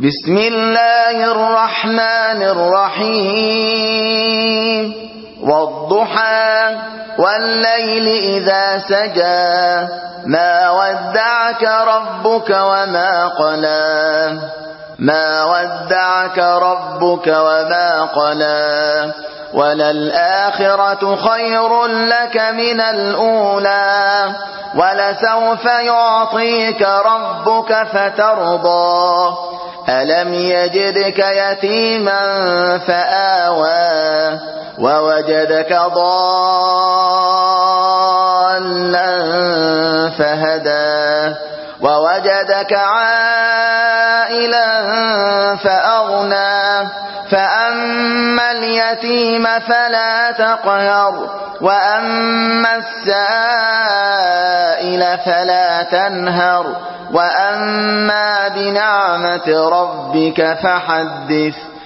بسم الله الرحمن الرحيم والضحى والليل إذا سجى ما ودعك ربك وما قلى ما ودعك ربك وما قلى وللآخرة خير لك من الأولى ولسوف يعطيك ربك فترضى ألم يجدك يتيما فآوى ووجدك ضالا فهدى ووجدك عائلا فأغنى فأما اليتيم فلا تقهر وأما السائل فلا تنهر وأما بنعمة ربك فحدث